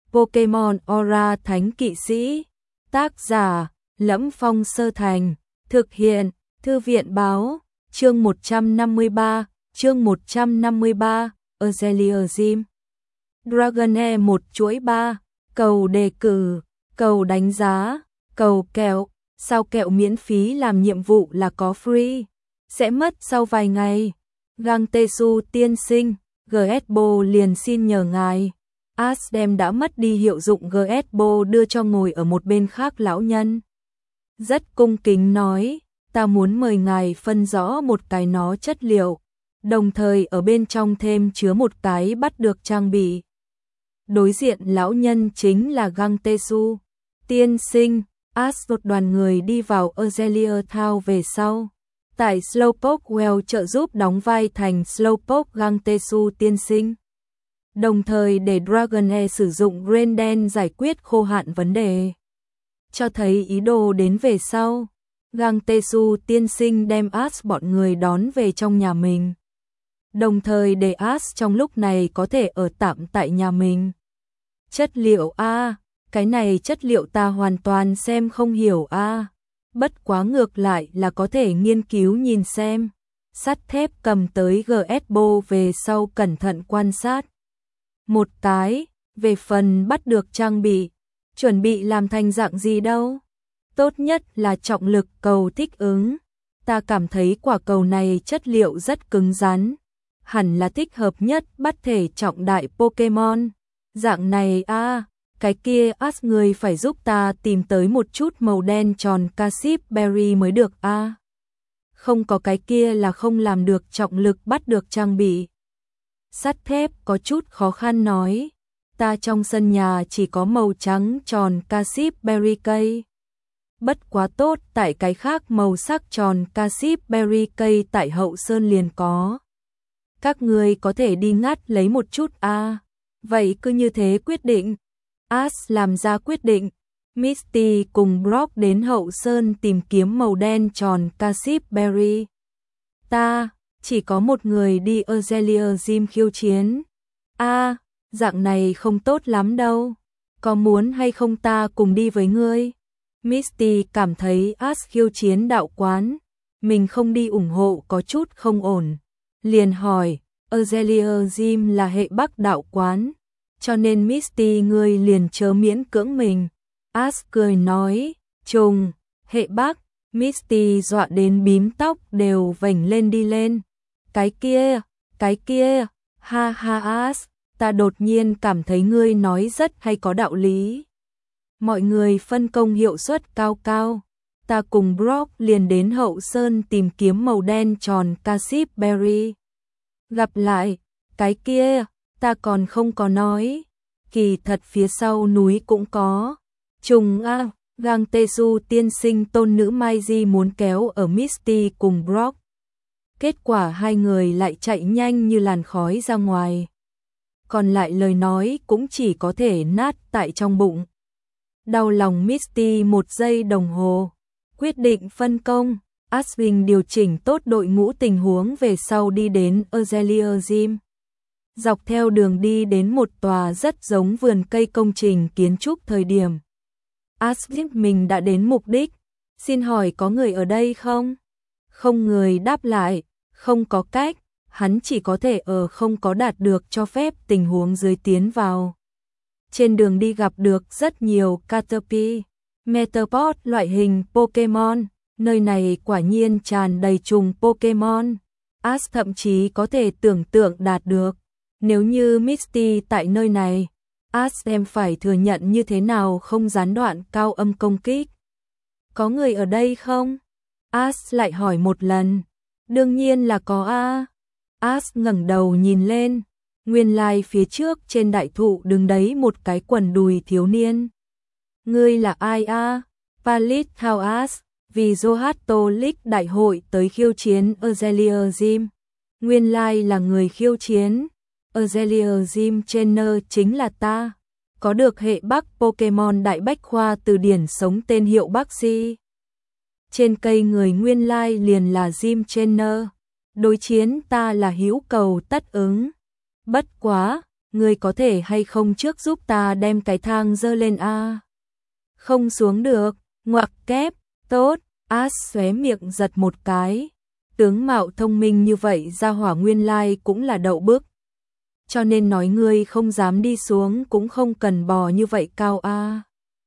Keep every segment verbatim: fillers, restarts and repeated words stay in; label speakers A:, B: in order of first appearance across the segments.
A: Pokemon Aura Thánh Kỵ Sĩ. Tác giả: Lẫm Phong Sơ Thành. Thực hiện: Thư viện báo. Chương một trăm năm mươi ba, chương một trăm năm mươi ba, Azaleia Gym. Dragonair một chuỗi ba, cầu đề cử, cầu đánh giá, cầu kẹo, sao kẹo miễn phí làm nhiệm vụ là có free, sẽ mất sau vài ngày. Gangtesu tiên sinh, giê ét bê o liền xin nhờ ngài. Ash đem đã mất đi hiệu dụng giê ét bê o đưa cho ngồi ở một bên khác lão nhân. Rất cung kính nói, ta muốn mời ngài phân rõ một cái nó chất liệu, đồng thời ở bên trong thêm chứa một cái bắt được trang bị. Đối diện lão nhân chính là Gangtesu tiên sinh. Ash một đoàn người đi vào Azaleia Town về sau. Tại Slowpoke Well trợ giúp đóng vai thành Slowpoke Gangtesu tiên sinh. Đồng thời để Dragonair sử dụng Rain Dance giải quyết khô hạn vấn đề. Cho thấy ý đồ đến về sau, Gangtesu tiên sinh đem Ash bọn người đón về trong nhà mình. Đồng thời để Ash trong lúc này có thể ở tạm tại nhà mình. Chất liệu A, cái này chất liệu ta hoàn toàn xem không hiểu A. Bất quá ngược lại là có thể nghiên cứu nhìn xem. Sắt thép cầm tới giê ét bê o về sau cẩn thận quan sát. Một cái, về phần bắt được trang bị, chuẩn bị làm thành dạng gì đâu. Tốt nhất là trọng lực cầu thích ứng. Ta cảm thấy quả cầu này chất liệu rất cứng rắn, hẳn là thích hợp nhất bắt thể trọng đại Pokemon. Dạng này a, à, cái kia Ash người phải giúp ta tìm tới một chút màu đen tròn Cassip Berry mới được a. À. Không có cái kia là không làm được trọng lực bắt được trang bị. Sắt thép có chút khó khăn nói, ta trong sân nhà chỉ có màu trắng tròn Cassip Berry cây. Bất quá tốt, tại cái khác màu sắc tròn Cassip Berry cây tại Hậu Sơn liền có. Các người có thể đi ngắt lấy một chút a. À. Vậy cứ như thế quyết định. Ash làm ra quyết định. Misty cùng Brock đến Hậu Sơn tìm kiếm màu đen tròn Cassip Berry. Ta chỉ có một người đi Azaleia Gym khiêu chiến. A, à, dạng này không tốt lắm đâu. Có muốn hay không ta cùng đi với ngươi? Misty cảm thấy Ash khiêu chiến đạo quán, mình không đi ủng hộ có chút không ổn. Liền hỏi, Azaleia Gym là hệ Bắc đạo quán, cho nên Misty ngươi liền chớ miễn cưỡng mình. Ash cười nói, trùng, hệ Bắc. Misty dọa đến bím tóc đều vểnh lên đi lên. Cái kia, cái kia, ha ha Ash, ta đột nhiên cảm thấy ngươi nói rất hay có đạo lý. Mọi người phân công hiệu suất cao cao. Ta cùng Brock liền đến Hậu Sơn tìm kiếm màu đen tròn Cassip Berry. Gặp lại, cái kia, ta còn không có nói. Kỳ thật phía sau núi cũng có. Trùng a, Gangtesu tiên sinh tôn nữ Mai Di muốn kéo ở Misty cùng Brock. Kết quả hai người lại chạy nhanh như làn khói ra ngoài. Còn lại lời nói cũng chỉ có thể nát tại trong bụng. Đau lòng Misty một giây đồng hồ. Quyết định phân công. Ashwin điều chỉnh tốt đội ngũ tình huống về sau đi đến Azaleia Gym. Dọc theo đường đi đến một tòa rất giống vườn cây công trình kiến trúc thời điểm. Ashwin mình đã đến mục đích. Xin hỏi có người ở đây không? Không người đáp lại. Không có cách. Hắn chỉ có thể ở không có đạt được cho phép tình huống dưới tiến vào. Trên đường đi gặp được rất nhiều Caterpie, Metapod loại hình Pokemon, nơi này quả nhiên tràn đầy trùng Pokemon. Ash thậm chí có thể tưởng tượng đạt được, nếu như Misty tại nơi này, Ash em phải thừa nhận như thế nào không gián đoạn cao âm công kích. Có người ở đây không? Ash lại hỏi một lần. Đương nhiên là có a. Ash ngẩng đầu nhìn lên. Nguyên lai phía trước trên đại thụ đứng đấy một cái quần đùi thiếu niên. Ngươi là ai a? Palit Thao Ash, vì Johto League đại hội tới khiêu chiến Azaleia Gym. Nguyên lai là người khiêu chiến. Azaleia Gym trainer chính là ta. Có được hệ Bắc Pokemon đại bách khoa từ điển sống tên hiệu Bắc Si. Trên cây người nguyên lai liền là Gym trainer. Đối chiến ta là hữu cầu tất ứng. Bất quá, ngươi có thể hay không trước giúp ta đem cái thang dơ lên a? Không xuống được, ngoặc kép, tốt, Ash xóe miệng giật một cái. Tướng mạo thông minh như vậy ra hỏa nguyên lai cũng là đậu bức. Cho nên nói ngươi không dám đi xuống cũng không cần bò như vậy cao a.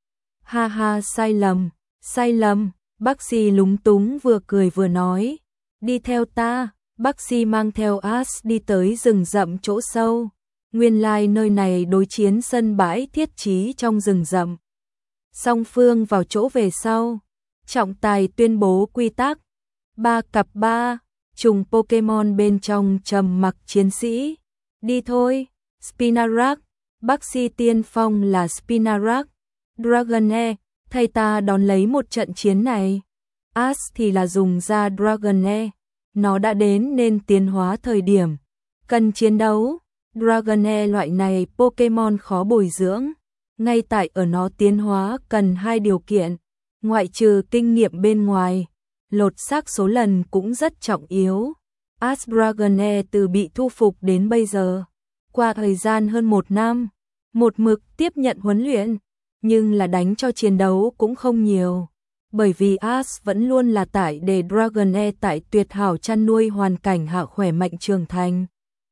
A: Ha ha, sai lầm, sai lầm, bác sĩ lúng túng vừa cười vừa nói. Đi theo ta, bác sĩ mang theo Ash đi tới rừng rậm chỗ sâu. Nguyên lai nơi này đối chiến sân bãi thiết trí trong rừng rậm. Song phương vào chỗ về sau. Trọng tài tuyên bố quy tắc. Ba cặp ba, trùng Pokemon bên trong trầm mặc chiến sĩ. Đi thôi, Spinarak, bác sĩ tiên phong là Spinarak. Dragonair, thầy ta đón lấy một trận chiến này. Ash thì là dùng ra Dragonair. Nó đã đến nên tiến hóa thời điểm. Cần chiến đấu. Dragonair loại này Pokemon khó bồi dưỡng. Ngay tại ở nó tiến hóa cần hai điều kiện. Ngoại trừ kinh nghiệm bên ngoài, lột xác số lần cũng rất trọng yếu. Ash Dragonair từ bị thu phục đến bây giờ. Qua thời gian hơn một năm, một mực tiếp nhận huấn luyện, nhưng là đánh cho chiến đấu cũng không nhiều. Bởi vì Ash vẫn luôn là tải để Dragonair tại tuyệt hảo chăn nuôi hoàn cảnh hạ khỏe mạnh trưởng thành.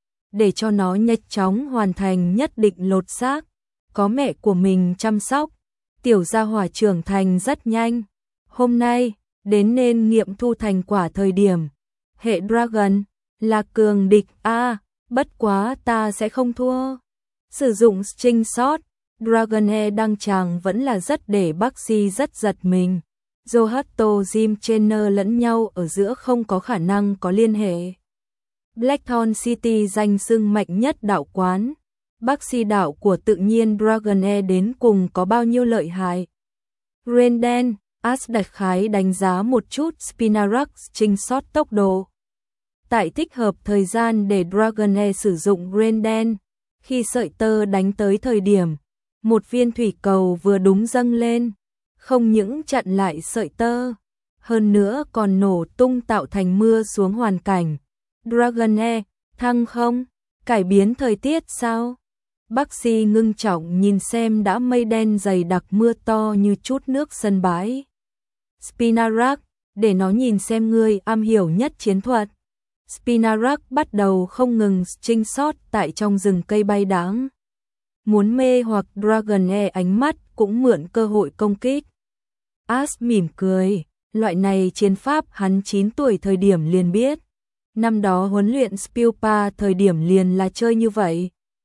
A: Để cho nó nhanh chóng hoàn thành nhất định lột xác, có mẹ của mình chăm sóc, tiểu gia hỏa trưởng thành rất nhanh. Hôm nay, đến nên nghiệm thu thành quả thời điểm. Hệ Dragon, là cường địch a, bất quá ta sẽ không thua. Sử dụng string shot, Dragonair đăng tràng vẫn là rất để bác sĩ rất giật mình. Johto Jim Trainer lẫn nhau ở giữa không có khả năng có liên hệ. Blackthorn City danh xưng mạnh nhất đạo quán. Bác sĩ đạo của tự nhiên Dragonair đến cùng có bao nhiêu lợi hại. Renden, Ash đại khái đánh giá một chút Spinarak string shot tốc độ. Tại thích hợp thời gian để Dragonair sử dụng Renden, khi sợi tơ đánh tới thời điểm, một viên thủy cầu vừa đúng dâng lên, không những chặn lại sợi tơ, hơn nữa còn nổ tung tạo thành mưa xuống hoàn cảnh. Dragonair, thăng không? Cải biến thời tiết sao? Bác sĩ ngưng trọng nhìn xem đã mây đen dày đặc mưa to như chút nước sân bãi. Spinarak, để nó nhìn xem ngươi am hiểu nhất chiến thuật. Spinarak bắt đầu không ngừng string shot tại trong rừng cây bay đáng. Muốn mê hoặc Dragonair ánh mắt cũng mượn cơ hội công kích. Ash mỉm cười, loại này chiến pháp hắn chín tuổi thời điểm liền biết. Năm đó huấn luyện Spilpa thời điểm liền là chơi như vậy.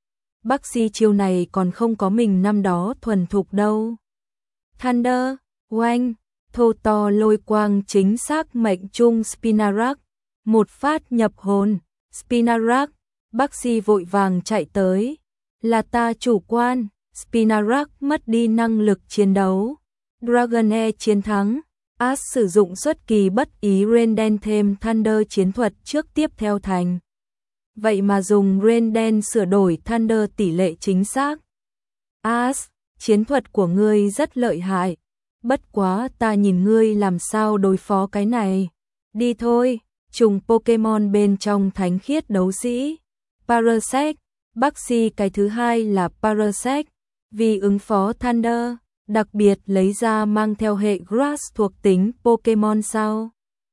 A: Bác sĩ chiêu này còn không có mình năm đó thuần thục đâu. Thunder, oanh, thô to lôi quang chính xác mệnh trung Spinarak. Một phát nhập hồn, Spinarak, bác sĩ vội vàng chạy tới. Là ta chủ quan, Spinarak mất đi năng lực chiến đấu. Dragonair chiến thắng. Ash sử dụng xuất kỳ bất ý Renden thêm Thunder chiến thuật trước tiếp theo thành. Vậy mà dùng Renden sửa đổi Thunder tỷ lệ chính xác. Ash, chiến thuật của ngươi rất lợi hại. Bất quá ta nhìn ngươi làm sao đối phó cái này. Đi thôi, trùng Pokemon bên trong thánh khiết đấu sĩ. Parasect, bác sĩ cái thứ hai là Parasect. Vì ứng phó Thunder, đặc biệt lấy ra mang theo hệ Grass thuộc tính Pokemon sao.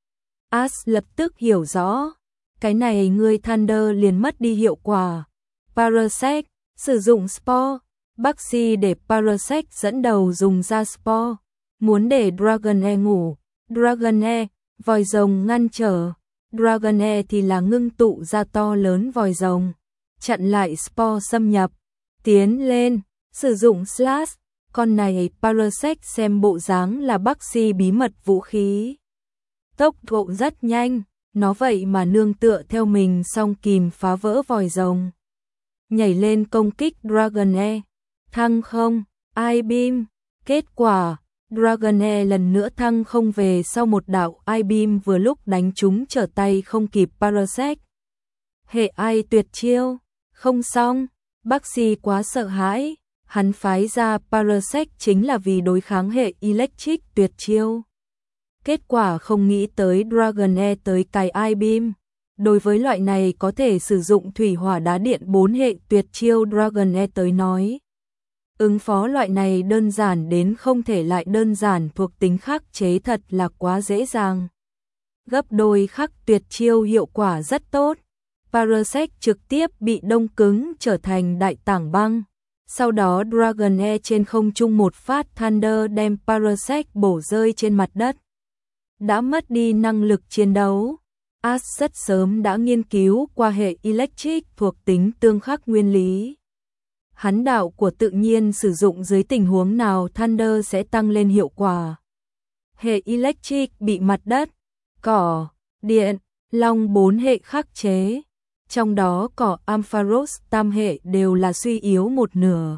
A: Ash lập tức hiểu rõ. Cái này ngươi Thunder liền mất đi hiệu quả. Parasect, sử dụng Spore. Bác sĩ để Parasect dẫn đầu dùng ra Spore. Muốn để Dragonair ngủ. Dragonair, vòi rồng ngăn trở. Dragonair thì là ngưng tụ ra to lớn vòi rồng. Chặn lại Spore xâm nhập. Tiến lên, sử dụng Slash. Con này Parasect xem bộ dáng là bác sĩ bí mật vũ khí. Tốc độ rất nhanh, nó vậy mà nương tựa theo mình song kìm phá vỡ vòi rồng. Nhảy lên công kích Dragonair. Thăng không, I-Beam. Kết quả, Dragonair lần nữa thăng không về sau một đạo I-Beam vừa lúc đánh trúng trở tay không kịp Parasect. Hệ ai tuyệt chiêu, không xong, bác sĩ quá sợ hãi. Hắn phái ra Parasect chính là vì đối kháng hệ Electric tuyệt chiêu. Kết quả không nghĩ tới Dragonair tới cái I-Beam. Đối với loại này có thể sử dụng thủy hỏa đá điện bốn hệ tuyệt chiêu Dragon Air tới nói. Ứng phó loại này đơn giản đến không thể lại đơn giản thuộc tính khắc chế thật là quá dễ dàng. Gấp đôi khắc tuyệt chiêu hiệu quả rất tốt. Parasect trực tiếp bị đông cứng trở thành đại tảng băng. Sau đó Dragon Air trên không trung một phát Thunder đem Parasect bổ rơi trên mặt đất. Đã mất đi năng lực chiến đấu. Ash rất sớm đã nghiên cứu qua hệ Electric thuộc tính tương khắc nguyên lý. Hắn đạo của tự nhiên sử dụng dưới tình huống nào Thunder sẽ tăng lên hiệu quả. Hệ Electric bị mặt đất, cỏ, điện, long bốn hệ khắc chế. Trong đó cỏ Ampharos tam hệ đều là suy yếu một nửa.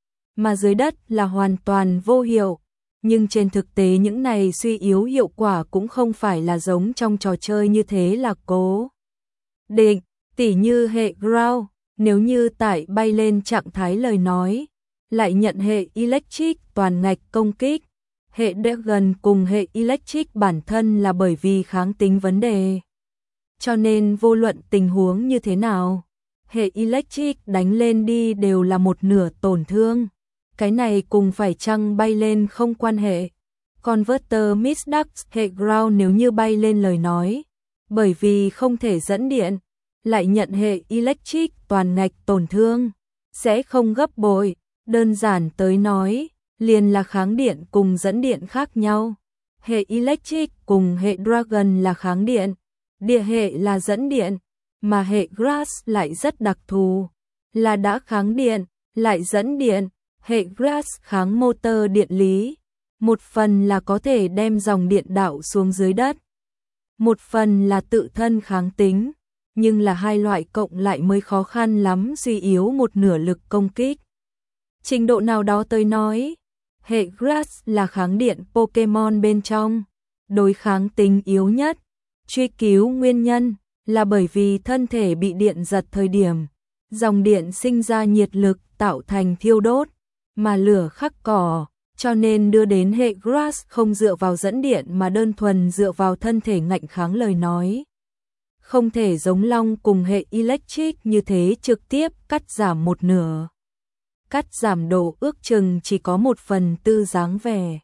A: Mà dưới đất là hoàn toàn vô hiệu. Nhưng trên thực tế những này suy yếu hiệu quả cũng không phải là giống trong trò chơi như thế là cố định, tỉ như hệ Ground, nếu như tải bay lên trạng thái lời nói, lại nhận hệ Electric toàn ngạch công kích. Hệ Dragon cùng hệ Electric bản thân là bởi vì kháng tính vấn đề. Cho nên vô luận tình huống như thế nào, hệ Electric đánh lên đi đều là một nửa tổn thương. Cái này cùng phải chăng bay lên không quan hệ. Converter Misdax hệ Ground nếu như bay lên lời nói, bởi vì không thể dẫn điện, lại nhận hệ Electric toàn ngạch tổn thương, sẽ không gấp bội. Đơn giản tới nói, liền là kháng điện cùng dẫn điện khác nhau. Hệ Electric cùng hệ Dragon là kháng điện, địa hệ là dẫn điện, mà hệ Grass lại rất đặc thù, là đã kháng điện, lại dẫn điện. Hệ Grass kháng motor điện lý, một phần là có thể đem dòng điện đạo xuống dưới đất, một phần là tự thân kháng tính, nhưng là hai loại cộng lại mới khó khăn lắm suy yếu một nửa lực công kích. Trình độ nào đó tôi nói, hệ Grass là kháng điện Pokemon bên trong, đối kháng tính yếu nhất. Truy cứu nguyên nhân là bởi vì thân thể bị điện giật thời điểm, dòng điện sinh ra nhiệt lực tạo thành thiêu đốt, mà lửa khắc cỏ, cho nên đưa đến hệ Grass không dựa vào dẫn điện mà đơn thuần dựa vào thân thể ngạnh kháng lời nói. Không thể giống long cùng hệ Electric như thế trực tiếp cắt giảm một nửa. Cắt giảm độ ước chừng chỉ có một phần tư dáng vẻ.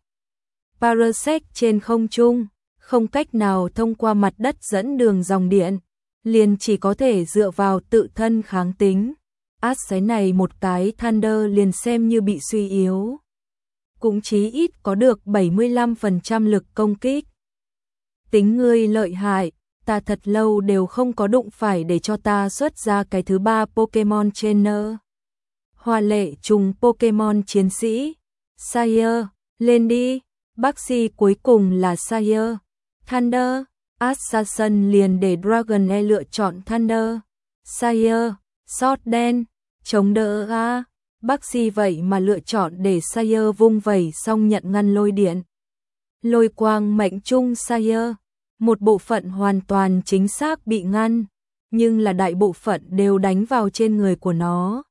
A: Parasect trên không trung, không cách nào thông qua mặt đất dẫn đường dòng điện, liền chỉ có thể dựa vào tự thân kháng tính. Ash cái này một cái Thunder liền xem như bị suy yếu. Cũng chí ít có được bảy mươi lăm phần trăm lực công kích. Tính ngươi lợi hại, ta thật lâu đều không có đụng phải để cho ta xuất ra cái thứ ba Pokemon Trainer. Hoa lệ trùng Pokemon chiến sĩ. Sire, lên đi. Bác sĩ cuối cùng là Sire. Thunder, Assassin liền để Dragon Air lựa chọn Thunder. Sire, Sort đen, chống đỡ a. Bác sĩ vậy mà lựa chọn để Sire vung vẩy xong nhận ngăn lôi điện. Lôi quang mệnh trung Sire, một bộ phận hoàn toàn chính xác bị ngăn, nhưng là đại bộ phận đều đánh vào trên người của nó.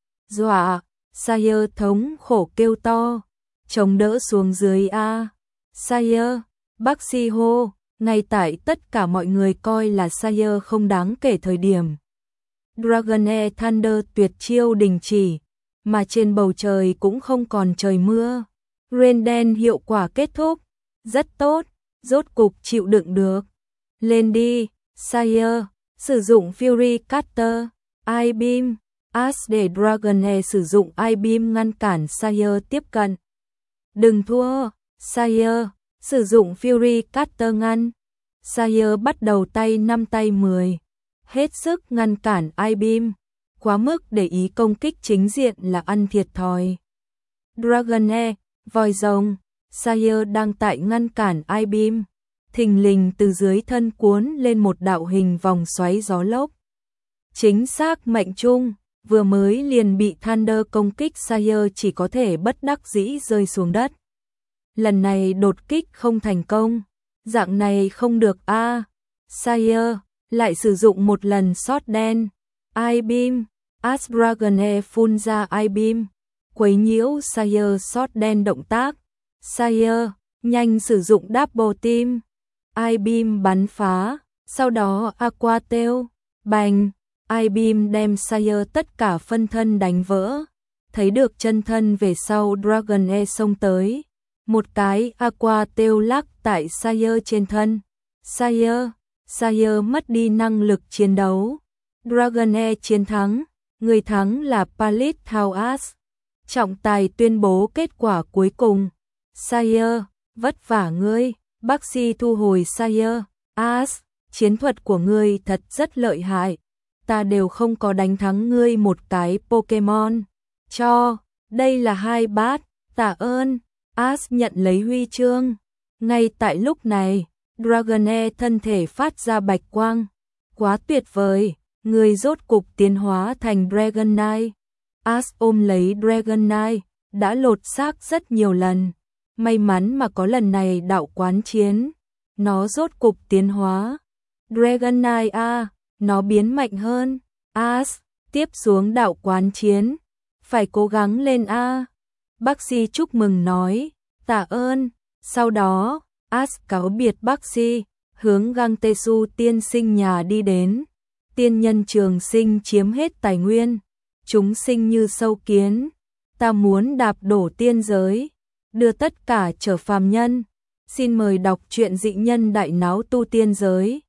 A: Dọa, Sire thống khổ kêu to, chống đỡ xuống dưới a. Sire, bác sĩ hô, ngay tại tất cả mọi người coi là Sire không đáng kể thời điểm. Dragon Air Thunder tuyệt chiêu đình chỉ, mà trên bầu trời cũng không còn trời mưa. Rain đen hiệu quả kết thúc, rất tốt, rốt cục chịu đựng được. Lên đi, Sire, sử dụng Fury Cutter, I-Beam, Ash để Dragon Air sử dụng I-Beam ngăn cản Sire tiếp cận. Đừng thua, Sire, sử dụng Fury Cutter ngăn. Sire bắt đầu tay năm tay mười. Hết sức ngăn cản I-Beam, quá mức để ý công kích chính diện là ăn thiệt thòi. Dragon Air, voi rồng, Sire đang tại ngăn cản I-Beam, thình lình từ dưới thân cuốn lên một đạo hình vòng xoáy gió lốc. Chính xác mệnh trung, vừa mới liền bị Thunder công kích Sire chỉ có thể bất đắc dĩ rơi xuống đất. Lần này đột kích không thành công, dạng này không được a. À. Sire lại sử dụng một lần shot đen, I-Beam, Ash Dragon Air phun ra I-Beam, quấy nhiễu Sire shot đen động tác. Sire, nhanh sử dụng Double Team, I-Beam bắn phá, Sau đó Aqua Tail, bành, I-Beam đem Sire tất cả phân thân đánh vỡ. Thấy được chân thân về sau Dragonair xông tới. Một cái Aqua Tail lắc tại Sire trên thân. Sire, Sire mất đi năng lực chiến đấu. Dragonair chiến thắng, người thắng là Palit Thauas. Trọng tài tuyên bố kết quả cuối cùng. Sire, vất vả ngươi. Baxi thu hồi Sire. As, chiến thuật của ngươi thật rất lợi hại. Ta đều không có đánh thắng ngươi một cái Pokemon. Cho, đây là hai bát, tạ ơn. As nhận lấy huy chương. Ngay tại lúc này, Dragonair thân thể phát ra bạch quang. Quá tuyệt vời, người rốt cục tiến hóa thành Dragonite. As ôm lấy Dragonite, đã lột xác rất nhiều lần. May mắn mà có lần này đạo quán chiến. Nó rốt cục tiến hóa. Dragonite a, nó biến mạnh hơn. As, tiếp xuống đạo quán chiến. Phải cố gắng lên a. Baxi chúc mừng nói, tạ ơn. Sau đó, As cáo biệt Baxi, hướng Gangtesu tiên sinh nhà đi đến. Tiên nhân trường sinh chiếm hết tài nguyên. Chúng sinh như sâu kiến. Ta muốn đạp đổ tiên giới, đưa tất cả trở phàm nhân. Xin mời đọc truyện Dị Nhân Đại Náo Tu Tiên Giới.